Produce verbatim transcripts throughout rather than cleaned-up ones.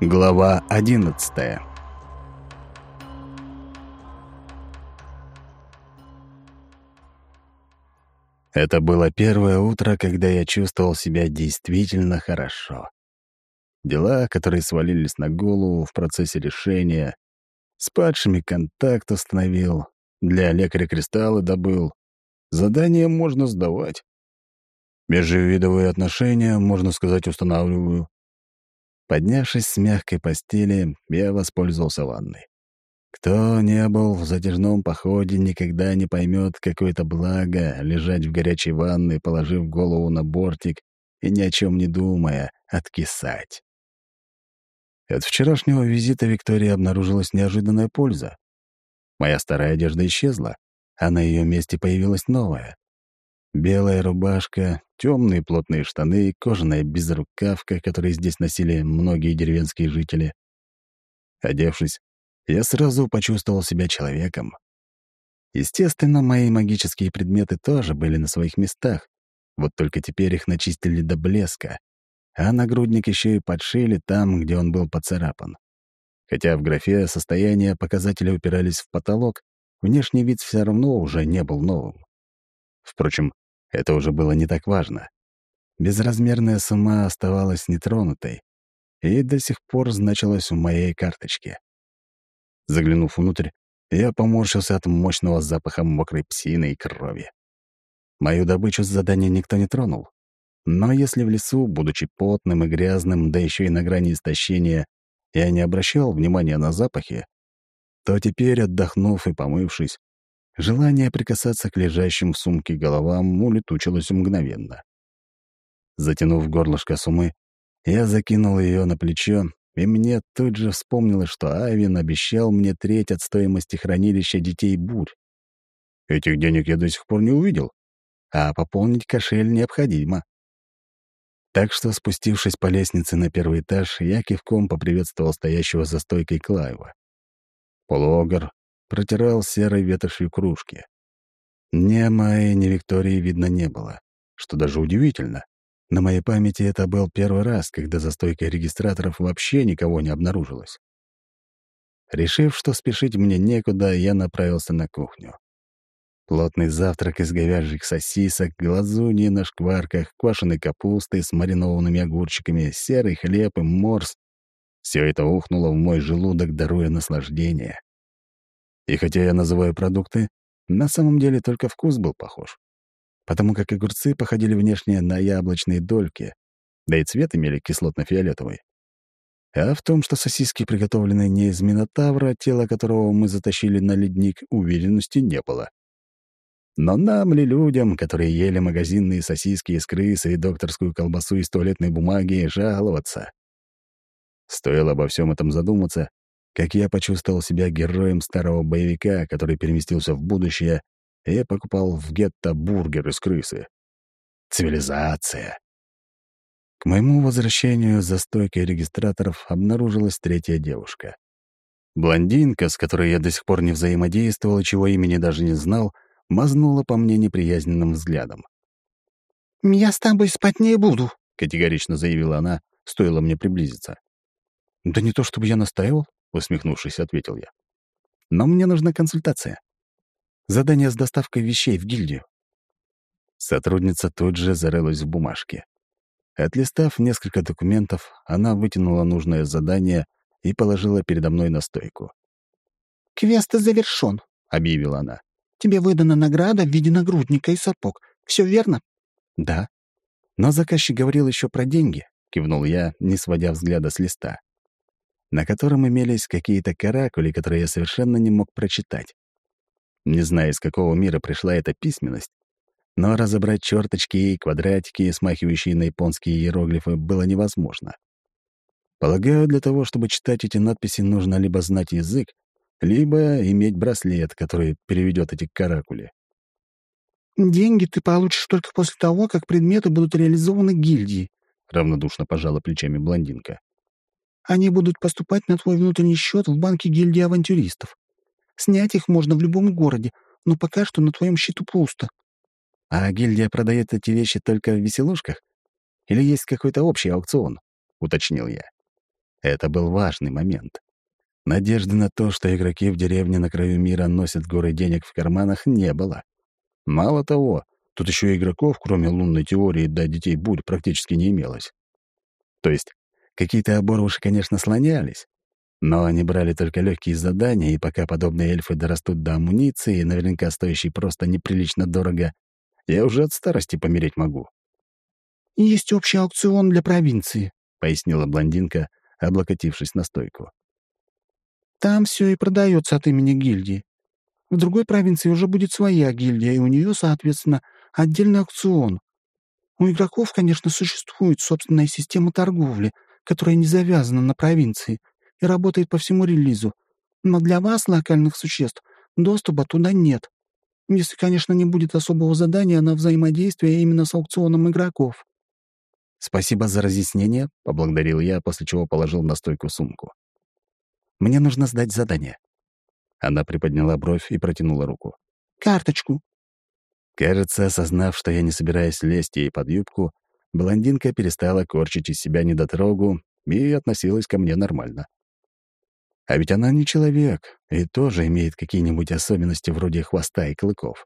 Глава одиннадцатая. Это было первое утро, когда я чувствовал себя действительно хорошо. Дела, которые свалились на голову в процессе решения, с падшими контакт установил, для лекаря кристаллы добыл. Задания можно сдавать. Межвидовые отношения, можно сказать, устанавливаю. Поднявшись с мягкой постели, я воспользовался ванной. Кто не был в затяжном походе, никогда не поймет, какое это благо лежать в горячей ванной, положив голову на бортик и ни о чем не думая, откисать. От вчерашнего визита Виктории обнаружилась неожиданная польза. Моя старая одежда исчезла, а на ее месте появилась новая. Белая рубашка, темные плотные штаны, кожаная безрукавка, которые здесь носили многие деревенские жители. Одевшись, я сразу почувствовал себя человеком. Естественно, мои магические предметы тоже были на своих местах, вот только теперь их начистили до блеска, а нагрудник еще и подшили там, где он был поцарапан. Хотя в графе состояния показатели упирались в потолок, внешний вид все равно уже не был новым. Впрочем, это уже было не так важно. Безразмерная сумма оставалась нетронутой и до сих пор значилась в моей карточке. Заглянув внутрь, я поморщился от мощного запаха мокрой псины и крови. Мою добычу с задания никто не тронул. Но если в лесу, будучи потным и грязным, да еще и на грани истощения, я не обращал внимания на запахи, то теперь, отдохнув и помывшись, желание прикасаться к лежащим в сумке головам улетучилось мгновенно. Затянув горлышко сумы, я закинул ее на плечо, и мне тут же вспомнилось, что Айвин обещал мне треть от стоимости хранилища детей бурь. Этих денег я до сих пор не увидел, а пополнить кошель необходимо. Так что, спустившись по лестнице на первый этаж, я кивком поприветствовал стоящего за стойкой Клаева. Полуогр протирал серой ветошью кружки. Ни Майи, ни Виктории видно не было, что даже удивительно. На моей памяти это был первый раз, когда за стойкой регистраторов вообще никого не обнаружилось. Решив, что спешить мне некуда, я направился на кухню. Плотный завтрак из говяжьих сосисок, глазуньи на шкварках, квашеной капусты с маринованными огурчиками, серый хлеб и морс — все это ухнуло в мой желудок, даруя наслаждение. И хотя я называю продукты, на самом деле только вкус был похож, потому как огурцы походили внешне на яблочные дольки, да и цвет имели кислотно-фиолетовый. А в том, что сосиски приготовлены не из минотавра, тело которого мы затащили на ледник, уверенности не было. Но нам ли, людям, которые ели магазинные сосиски из крысы и докторскую колбасу из туалетной бумаги, жаловаться? Стоило обо всем этом задуматься, как я почувствовал себя героем старого боевика, который переместился в будущее и покупал в гетто бургер из крысы. Цивилизация. К моему возвращению за стойкой регистраторов обнаружилась третья девушка. Блондинка, с которой я до сих пор не взаимодействовал и чего имени даже не знал, мазнула по мне неприязненным взглядом. «Я с тобой спать не буду», — категорично заявила она, стоило мне приблизиться. «Да не то чтобы я настаивал», — усмехнувшись, ответил я. «Но мне нужна консультация. Задание с доставкой вещей в гильдию». Сотрудница тут же зарылась в бумажке. Отлистав несколько документов, она вытянула нужное задание и положила передо мной на стойку. «Квест завершён», — объявила она. «Тебе выдана награда в виде нагрудника и сапог. Все верно?» «Да. Но заказчик говорил еще про деньги», — кивнул я, не сводя взгляда с листа, на котором имелись какие-то каракули, которые я совершенно не мог прочитать. Не знаю, из какого мира пришла эта письменность, но разобрать черточки и квадратики, смахивающие на японские иероглифы, было невозможно. Полагаю, для того, чтобы читать эти надписи, нужно либо знать язык, либо иметь браслет, который переведет эти каракули. «Деньги ты получишь только после того, как предметы будут реализованы гильдией», — равнодушно пожала плечами блондинка. «Они будут поступать на твой внутренний счет в банке гильдии авантюристов. Снять их можно в любом городе, но пока что на твоем счету пусто». «А гильдия продает эти вещи только в веселушках? Или есть какой-то общий аукцион?» — уточнил я. Это был важный момент. Надежды на то, что игроки в деревне на краю мира носят горы денег в карманах, не было. Мало того, тут еще и игроков, кроме лунной теории, до детей бурь практически не имелось. То есть какие-то оборвыши, конечно, слонялись, но они брали только легкие задания, и пока подобные эльфы дорастут до амуниции, наверняка стоящей просто неприлично дорого, я уже от старости помереть могу. «Есть общий аукцион для провинции», — пояснила блондинка, облокотившись на стойку. «Там все и продается от имени гильдии. В другой провинции уже будет своя гильдия, и у нее, соответственно, отдельный аукцион. У игроков, конечно, существует собственная система торговли, которая не завязана на провинции и работает по всему релизу. Но для вас, локальных существ, доступа туда нет. Если, конечно, не будет особого задания на взаимодействие именно с аукционом игроков». «Спасибо за разъяснение», — поблагодарил я, после чего положил на стойку сумку. «Мне нужно сдать задание». Она приподняла бровь и протянула руку. «Карточку». Кажется, осознав, что я не собираюсь лезть ей под юбку, блондинка перестала корчить из себя недотрогу и относилась ко мне нормально. А ведь она не человек и тоже имеет какие-нибудь особенности вроде хвоста и клыков.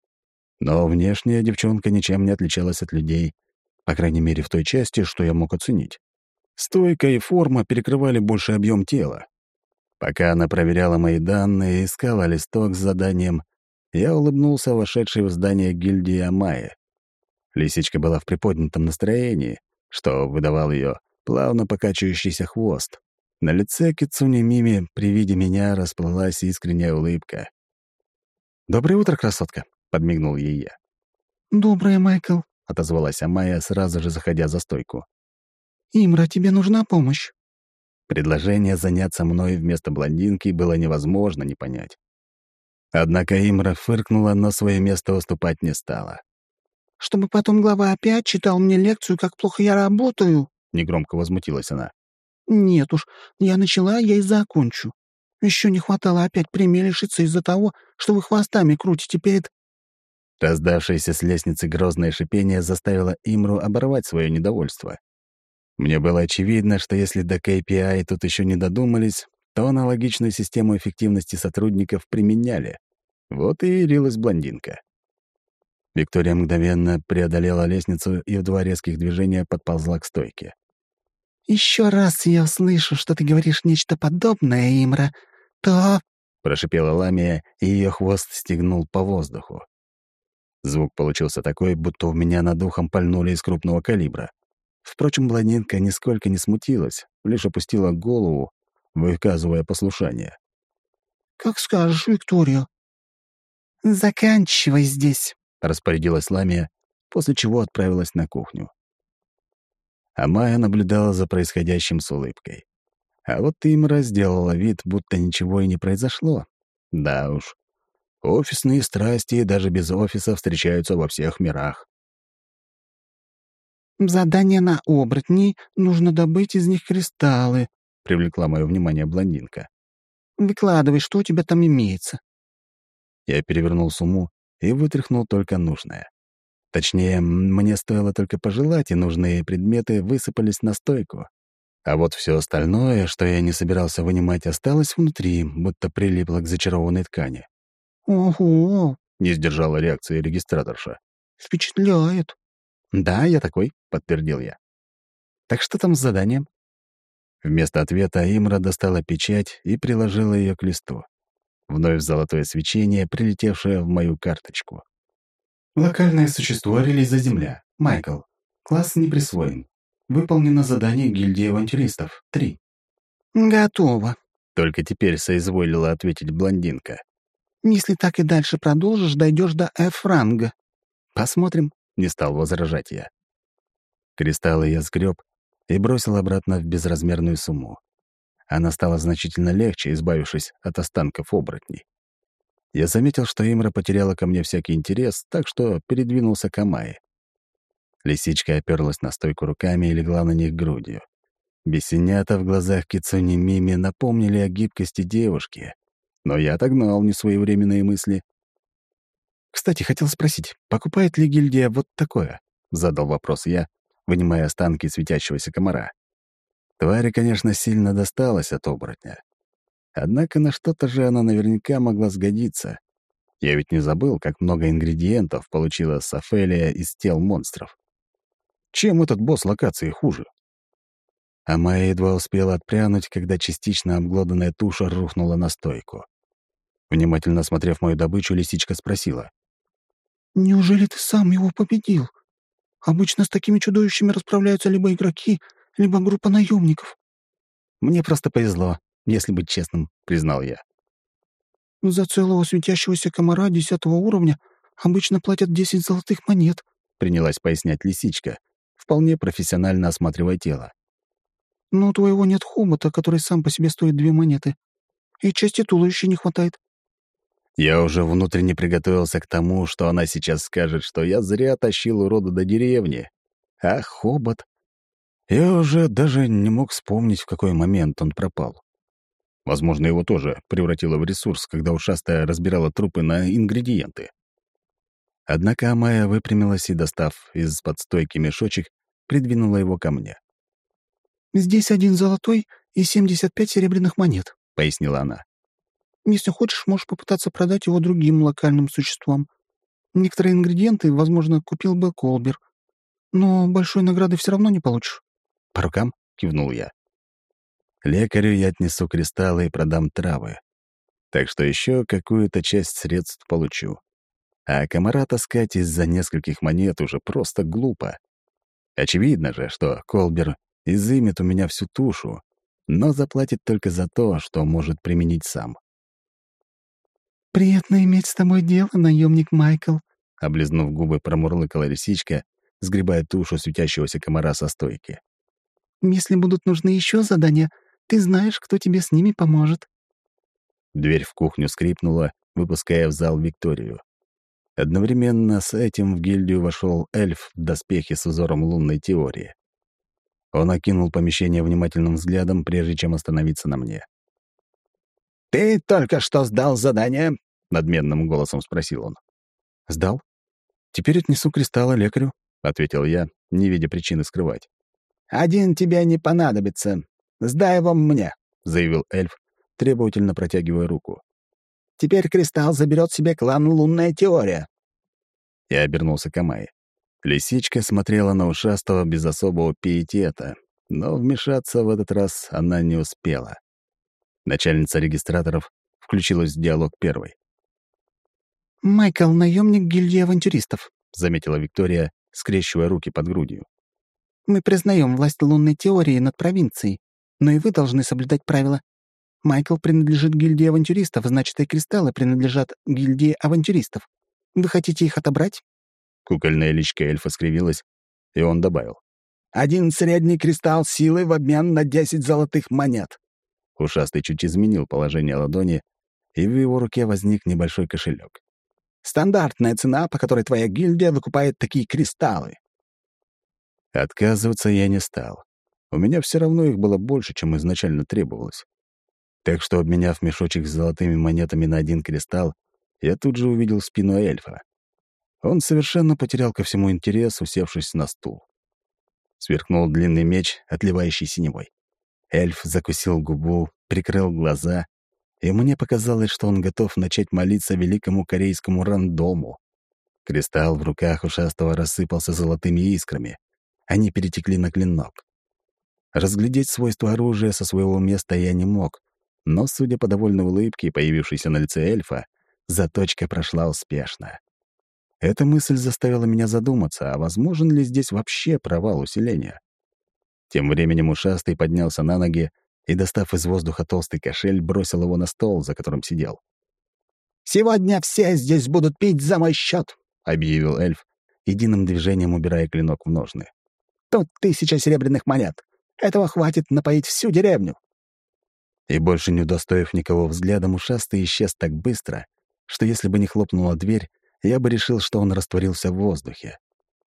Но внешняя девчонка ничем не отличалась от людей, по крайней мере, в той части, что я мог оценить. Стойка и форма перекрывали больший объем тела. Пока она проверяла мои данные и искала листок с заданием, я улыбнулся вошедшей в здание гильдии Амайи. Лисичка была в приподнятом настроении, что выдавал ее плавно покачивающийся хвост. На лице Кицуни Мими при виде меня расплылась искренняя улыбка. «Доброе утро, красотка!» — подмигнул ей я. «Доброе, Майкл». — отозвалась Амайя, сразу же заходя за стойку. «Имра, тебе нужна помощь?» Предложение заняться мной вместо блондинки было невозможно не понять. Однако Имра фыркнула, но свое место уступать не стала. «Чтобы потом глава опять читал мне лекцию, как плохо я работаю?» — негромко возмутилась она. «Нет уж, я начала, я и закончу. Еще не хватало опять премии лишиться из-за того, что вы хвостами крутите перед...» Раздавшееся с лестницы грозное шипение заставило Имру оборвать свое недовольство. Мне было очевидно, что если до кей пи ай тут еще не додумались, то аналогичную систему эффективности сотрудников применяли. Вот и ярилась блондинка. Виктория мгновенно преодолела лестницу и в два резких движения подползла к стойке. «Еще раз я услышу, что ты говоришь нечто подобное, Имра, то...» — прошипела Ламия, и ее хвост стегнул по воздуху. Звук получился такой, будто у меня над ухом пальнули из крупного калибра. Впрочем, блондинка нисколько не смутилась, лишь опустила голову, выказывая послушание. «Как скажешь, Виктория». «Заканчивай здесь», — распорядилась Ламия, после чего отправилась на кухню. А Майя наблюдала за происходящим с улыбкой. А вот Имра сделала вид, будто ничего и не произошло. Да уж, офисные страсти даже без офиса встречаются во всех мирах. «Задание на оборотней, нужно добыть из них кристаллы», — привлекла мое внимание блондинка. «Выкладывай, что у тебя там имеется». Я перевернул сумму и вытряхнул только нужное. Точнее, мне стоило только пожелать, и нужные предметы высыпались на стойку. А вот все остальное, что я не собирался вынимать, осталось внутри, будто прилипло к зачарованной ткани. «Ого!» — не сдержала реакции регистраторша. «Впечатляет». «Да, я такой», — подтвердил я. «Так что там с заданием?» Вместо ответа Имра достала печать и приложила ее к листу. Вновь золотое свечение, прилетевшее в мою карточку. Локальное существо релиза Земля. Майкл. Класс не присвоен. Выполнено задание гильдии авантюристов. Три. «Готово. Только теперь соизволила ответить блондинка. Если так и дальше продолжишь, дойдешь до F-ранга». «Посмотрим», — не стал возражать я. Кристаллы я сгреб и бросил обратно в безразмерную сумму. Она стала значительно легче, избавившись от останков оборотней. Я заметил, что Имра потеряла ко мне всякий интерес, так что передвинулся к Амайе. Лисичка оперлась на стойку руками и легла на них грудью. Бесенята в глазах Кицуни Мими напомнили о гибкости девушки, но я отогнал несвоевременные мысли. «Кстати, хотел спросить, покупает ли гильдия вот такое?» — задал вопрос я, вынимая останки светящегося комара. Твари, конечно, сильно досталось от оборотня. Однако на что-то же она наверняка могла сгодиться. Я ведь не забыл, как много ингредиентов получила Софелия из тел монстров. Чем этот босс локации хуже? А Майя едва успела отпрянуть, когда частично обглоданная туша рухнула на стойку. Внимательно осмотрев мою добычу, лисичка спросила. «Неужели ты сам его победил? Обычно с такими чудовищами расправляются либо игроки, либо группа наемников». «Мне просто повезло, если быть честным», — признал я. «За целого светящегося комара десятого уровня обычно платят десять золотых монет», — принялась пояснять лисичка, вполне профессионально осматривая тело. «Но у твоего нет хобота, который сам по себе стоит две монеты, и части туловища не хватает». Я уже внутренне приготовился к тому, что она сейчас скажет, что я зря тащил урода до деревни. А хобот? Я уже даже не мог вспомнить, в какой момент он пропал. Возможно, его тоже превратило в ресурс, когда ушастая разбирала трупы на ингредиенты. Однако Амая выпрямилась и, достав из-под стойки мешочек, придвинула его ко мне. «Здесь один золотой и семьдесят пять серебряных монет», — пояснила она. «Если хочешь, можешь попытаться продать его другим локальным существам. Некоторые ингредиенты, возможно, купил бы Колбер, но большой награды все равно не получишь». «По рукам?» — кивнул я. «Лекарю я отнесу кристаллы и продам травы. Так что еще какую-то часть средств получу. А комара таскать из-за нескольких монет уже просто глупо. Очевидно же, что Колбер изымет у меня всю тушу, но заплатит только за то, что может применить сам». «Приятно иметь с тобой дело, наемник Майкл», — облизнув губы, промурлыкала лисичка, сгребая тушу светящегося комара со стойки. «Если будут нужны еще задания, ты знаешь, кто тебе с ними поможет». Дверь в кухню скрипнула, выпуская в зал Викторию. Одновременно с этим в гильдию вошел эльф в доспехе с узором лунной теории. Он окинул помещение внимательным взглядом, прежде чем остановиться на мне. «Ты только что сдал задание?» — надменным голосом спросил он. «Сдал? Теперь отнесу кристаллы лекарю», — ответил я, не видя причины скрывать. «Один тебе не понадобится. Сдай его мне», — заявил эльф, требовательно протягивая руку. «Теперь кристалл заберет себе клан «Лунная теория». Я обернулся к Амайе. Лисичка смотрела на ушастого без особого пиетета, но вмешаться в этот раз она не успела. Начальница регистраторов включилась в диалог первой. «Майкл — наемник гильдии авантюристов», — заметила Виктория, скрещивая руки под грудью. «Мы признаем власть лунной теории над провинцией, но и вы должны соблюдать правила. Майкл принадлежит гильдии авантюристов, значит, и кристаллы принадлежат гильдии авантюристов. Вы хотите их отобрать?» Кукольная личка эльфа скривилась, и он добавил. «Один средний кристалл силы в обмен на десять золотых монет». Ушастый чуть изменил положение ладони, и в его руке возник небольшой кошелек. «Стандартная цена, по которой твоя гильдия выкупает такие кристаллы». Отказываться я не стал. У меня все равно их было больше, чем изначально требовалось. Так что, обменяв мешочек с золотыми монетами на один кристалл, я тут же увидел спину эльфа. Он совершенно потерял ко всему интерес, усевшись на стул. Сверкнул длинный меч, отливающий синевой. Эльф закусил губу, прикрыл глаза, и мне показалось, что он готов начать молиться великому корейскому рандому. Кристалл в руках ушастого рассыпался золотыми искрами. Они перетекли на клинок. Разглядеть свойства оружия со своего места я не мог, но, судя по довольной улыбке, появившейся на лице эльфа, заточка прошла успешно. Эта мысль заставила меня задуматься, а возможен ли здесь вообще провал усиления. Тем временем ушастый поднялся на ноги и, достав из воздуха толстый кошель, бросил его на стол, за которым сидел. «Сегодня все здесь будут пить за мой счет», — объявил эльф, единым движением убирая клинок в ножны. «Тут тысяча серебряных монет. Этого хватит напоить всю деревню». И больше не удостоив никого взглядом, ушастый исчез так быстро, что если бы не хлопнула дверь, я бы решил, что он растворился в воздухе.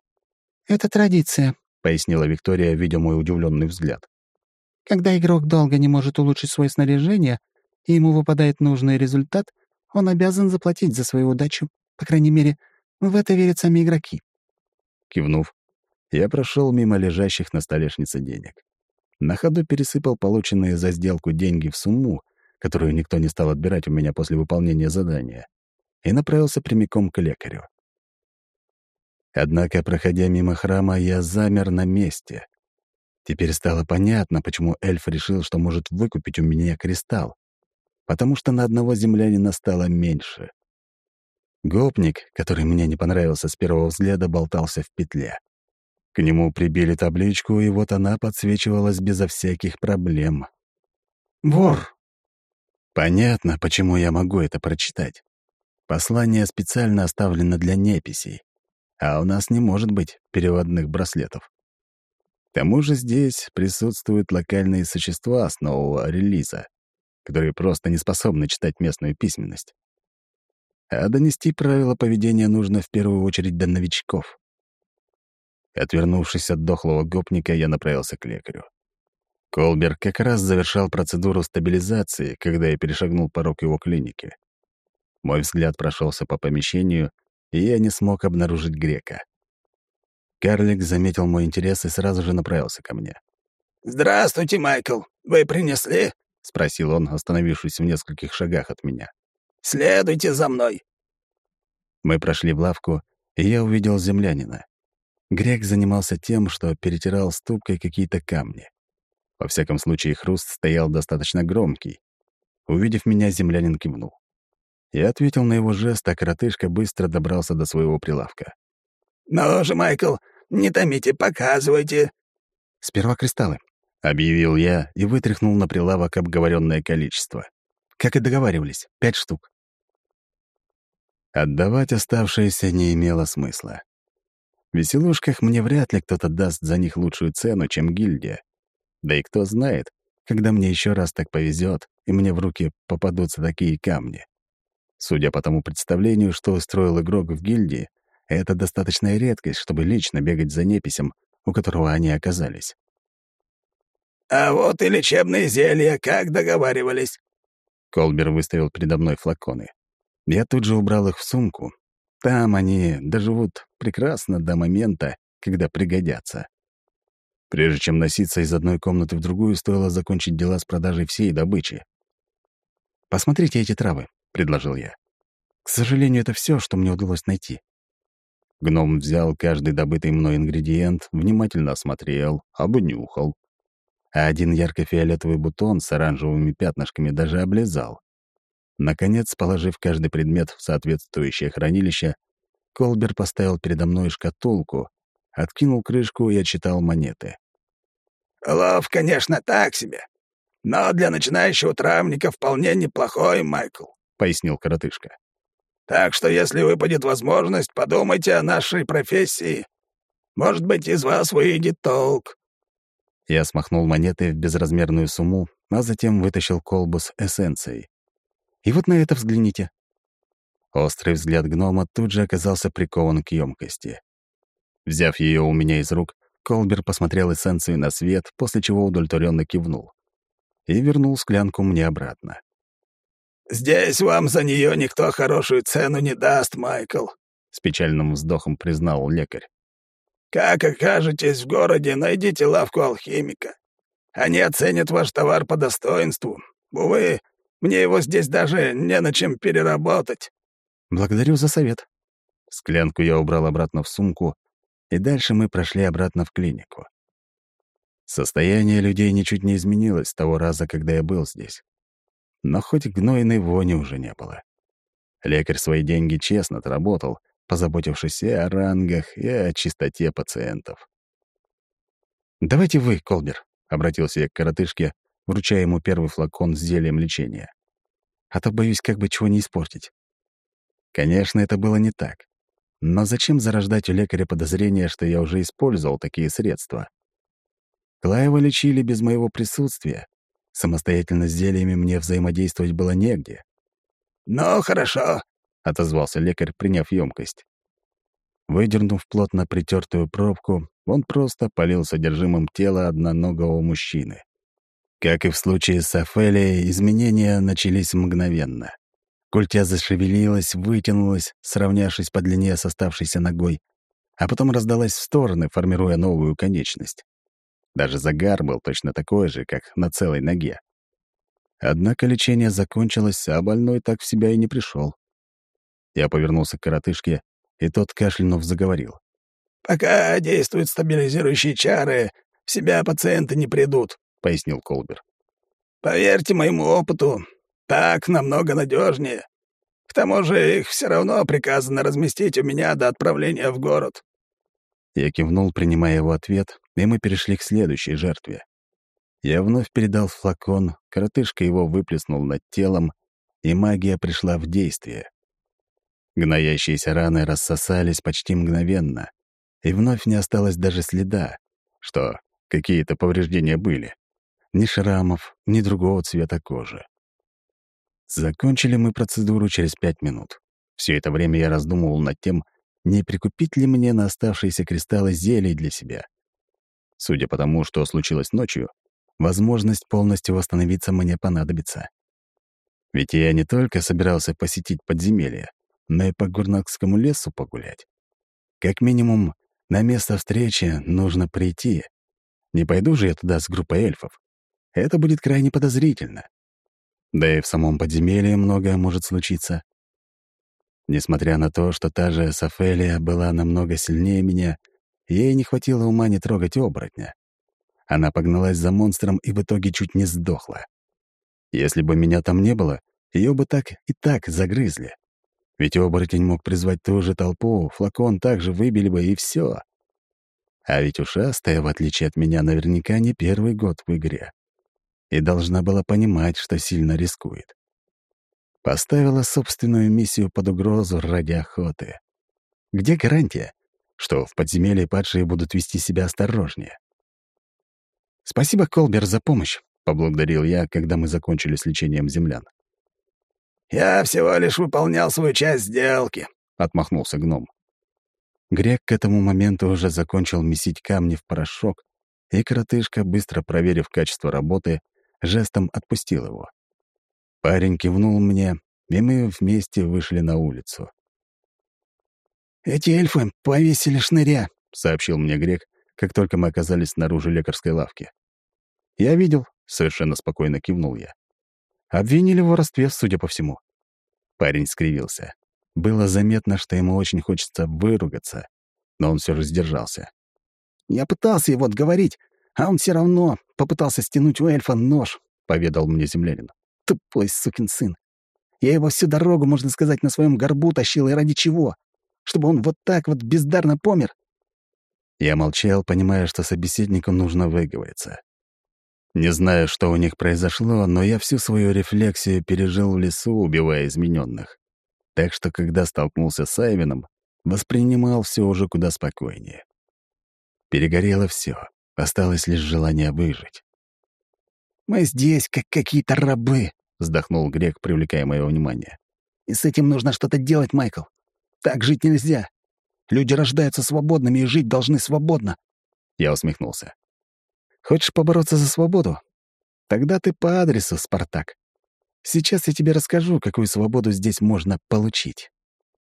«Это традиция», — пояснила Виктория, видя мой удивленный взгляд. «Когда игрок долго не может улучшить свое снаряжение, и ему выпадает нужный результат, он обязан заплатить за свою удачу. По крайней мере, в это верят сами игроки». Кивнув, я прошел мимо лежащих на столешнице денег. На ходу пересыпал полученные за сделку деньги в сумму, которую никто не стал отбирать у меня после выполнения задания, и направился прямиком к лекарю. Однако, проходя мимо храма, я замер на месте. Теперь стало понятно, почему эльф решил, что может выкупить у меня кристалл, потому что на одного землянина стало меньше. Гопник, который мне не понравился с первого взгляда, болтался в петле. К нему прибили табличку, и вот она подсвечивалась безо всяких проблем. «Вор!» Понятно, почему я могу это прочитать. Послание специально оставлено для неписей, а у нас не может быть переводных браслетов. К тому же здесь присутствуют локальные существа с нового релиза, которые просто не способны читать местную письменность. А донести правила поведения нужно в первую очередь до новичков. Отвернувшись от дохлого гопника, я направился к лекарю. Колбер как раз завершал процедуру стабилизации, когда я перешагнул порог его клиники. Мой взгляд прошелся по помещению, и я не смог обнаружить грека. Карлик заметил мой интерес и сразу же направился ко мне. «Здравствуйте, Майкл. Вы принесли?» — спросил он, остановившись в нескольких шагах от меня. «Следуйте за мной». Мы прошли в лавку, и я увидел землянина. Грек занимался тем, что перетирал ступкой какие-то камни. Во всяком случае, хруст стоял достаточно громкий. Увидев меня, землянин кивнул. Я ответил на его жест, а коротышка быстро добрался до своего прилавка. «Ну же, Майкл, не томите, показывайте». «Сперва кристаллы», — объявил я и вытряхнул на прилавок обговоренное количество. Как и договаривались, пять штук. Отдавать оставшиеся не имело смысла. В веселушках мне вряд ли кто-то даст за них лучшую цену, чем гильдия. Да и кто знает, когда мне еще раз так повезет, и мне в руки попадутся такие камни. Судя по тому представлению, что устроил игрок в гильдии, это достаточная редкость, чтобы лично бегать за неписем, у которого они оказались. «А вот и лечебные зелья, как договаривались». Колбер выставил передо мной флаконы. Я тут же убрал их в сумку. Там они доживут прекрасно до момента, когда пригодятся. Прежде чем носиться из одной комнаты в другую, стоило закончить дела с продажей всей добычи. «Посмотрите эти травы», — предложил я. «К сожалению, это все, что мне удалось найти». Гном взял каждый добытый мной ингредиент, внимательно осмотрел, обнюхал. А один ярко-фиолетовый бутон с оранжевыми пятнышками даже облизал. Наконец, положив каждый предмет в соответствующее хранилище, Колбер поставил передо мной шкатулку, откинул крышку и отсчитал монеты. «Лов, конечно, так себе, но для начинающего травника вполне неплохой, Майкл», — пояснил коротышка. «Так что, если выпадет возможность, подумайте о нашей профессии. Может быть, из вас выйдет толк». Я смахнул монеты в безразмерную сумму, а затем вытащил колбу с эссенцией. И вот на это взгляните. Острый взгляд гнома тут же оказался прикован к емкости. Взяв ее у меня из рук, Колбер посмотрел эссенцию на свет, после чего удовлетворенно кивнул и вернул склянку мне обратно. «Здесь вам за нее никто хорошую цену не даст, Майкл», — с печальным вздохом признал лекарь. «Как окажетесь в городе, найдите лавку алхимика. Они оценят ваш товар по достоинству. Увы, мне его здесь даже не на чем переработать». «Благодарю за совет». Склянку я убрал обратно в сумку, и дальше мы прошли обратно в клинику. Состояние людей ничуть не изменилось с того раза, когда я был здесь. Но хоть гнойной вони уже не было. Лекарь свои деньги честно отработал, позаботившись и о рангах, и о чистоте пациентов. «Давайте вы, Колбер», — обратился я к коротышке, вручая ему первый флакон с зельем лечения. «А то боюсь, как бы чего не испортить». Конечно, это было не так. Но зачем зарождать у лекаря подозрение, что я уже использовал такие средства? Клаева лечили без моего присутствия. Самостоятельно с зельями мне взаимодействовать было негде. «Ну, хорошо», — отозвался лекарь, приняв емкость. Выдернув плотно притертую пробку, он просто полил содержимым тела одноногого мужчины. Как и в случае с Офелией, изменения начались мгновенно. Культя зашевелилась, вытянулась, сравнявшись по длине с оставшейся ногой, а потом раздалась в стороны, формируя новую конечность. Даже загар был точно такой же, как на целой ноге. Однако лечение закончилось, а больной так в себя и не пришел. Я повернулся к коротышке, и тот, кашлянув, заговорил. «Пока действуют стабилизирующие чары, в себя пациенты не придут», — пояснил Колбер. «Поверьте моему опыту, так намного надежнее. К тому же их все равно приказано разместить у меня до отправления в город». Я кивнул, принимая его ответ, и мы перешли к следующей жертве. Я вновь передал флакон, коротышка его выплеснул над телом, и магия пришла в действие. Гноящиеся раны рассосались почти мгновенно, и вновь не осталось даже следа, что какие-то повреждения были. Ни шрамов, ни другого цвета кожи. Закончили мы процедуру через пять минут. Все это время я раздумывал над тем, не прикупить ли мне на оставшиеся кристаллы зелий для себя. Судя по тому, что случилось ночью, возможность полностью восстановиться мне понадобится. Ведь я не только собирался посетить подземелье, но и по Гурнакскому лесу погулять. Как минимум, на место встречи нужно прийти. Не пойду же я туда с группой эльфов. Это будет крайне подозрительно. Да и в самом подземелье многое может случиться. Несмотря на то, что та же Сафелия была намного сильнее меня, ей не хватило ума не трогать оборотня. Она погналась за монстром и в итоге чуть не сдохла. Если бы меня там не было, ее бы так и так загрызли. Ведь оборотень мог призвать ту же толпу, флакон также выбили бы, и все. А ведь ушастая, в отличие от меня, наверняка не первый год в игре. И должна была понимать, что сильно рискует. Поставила собственную миссию под угрозу ради охоты. Где гарантия, что в подземелье падшие будут вести себя осторожнее? «Спасибо, Колбер, за помощь», — поблагодарил я, когда мы закончили с лечением землян. «Я всего лишь выполнял свою часть сделки», — отмахнулся гном. Грек к этому моменту уже закончил месить камни в порошок, и коротышка, быстро проверив качество работы, жестом отпустил его. Парень кивнул мне, и мы вместе вышли на улицу. «Эти эльфы повесили шныря», — сообщил мне Грек, как только мы оказались снаружи лекарской лавки. «Я видел», — совершенно спокойно кивнул я. «Обвинили в воровстве, судя по всему». Парень скривился. Было заметно, что ему очень хочется выругаться, но он все же сдержался. «Я пытался его отговорить, а он все равно попытался стянуть у эльфа нож», — поведал мне землянин. «Тупой сукин сын. Я его всю дорогу, можно сказать, на своем горбу тащил, и ради чего? Чтобы он вот так вот бездарно помер?» Я молчал, понимая, что собеседнику нужно выговориться. Не знаю, что у них произошло, но я всю свою рефлексию пережил в лесу, убивая измененных. Так что, когда столкнулся с Айвеном, воспринимал все уже куда спокойнее. Перегорело все, осталось лишь желание выжить. «Мы здесь, как какие-то рабы», — вздохнул Грек, привлекая мое внимание. «И с этим нужно что-то делать, Майкл. Так жить нельзя. Люди рождаются свободными и жить должны свободно». Я усмехнулся. «Хочешь побороться за свободу? Тогда ты по адресу, Спартак. Сейчас я тебе расскажу, какую свободу здесь можно получить».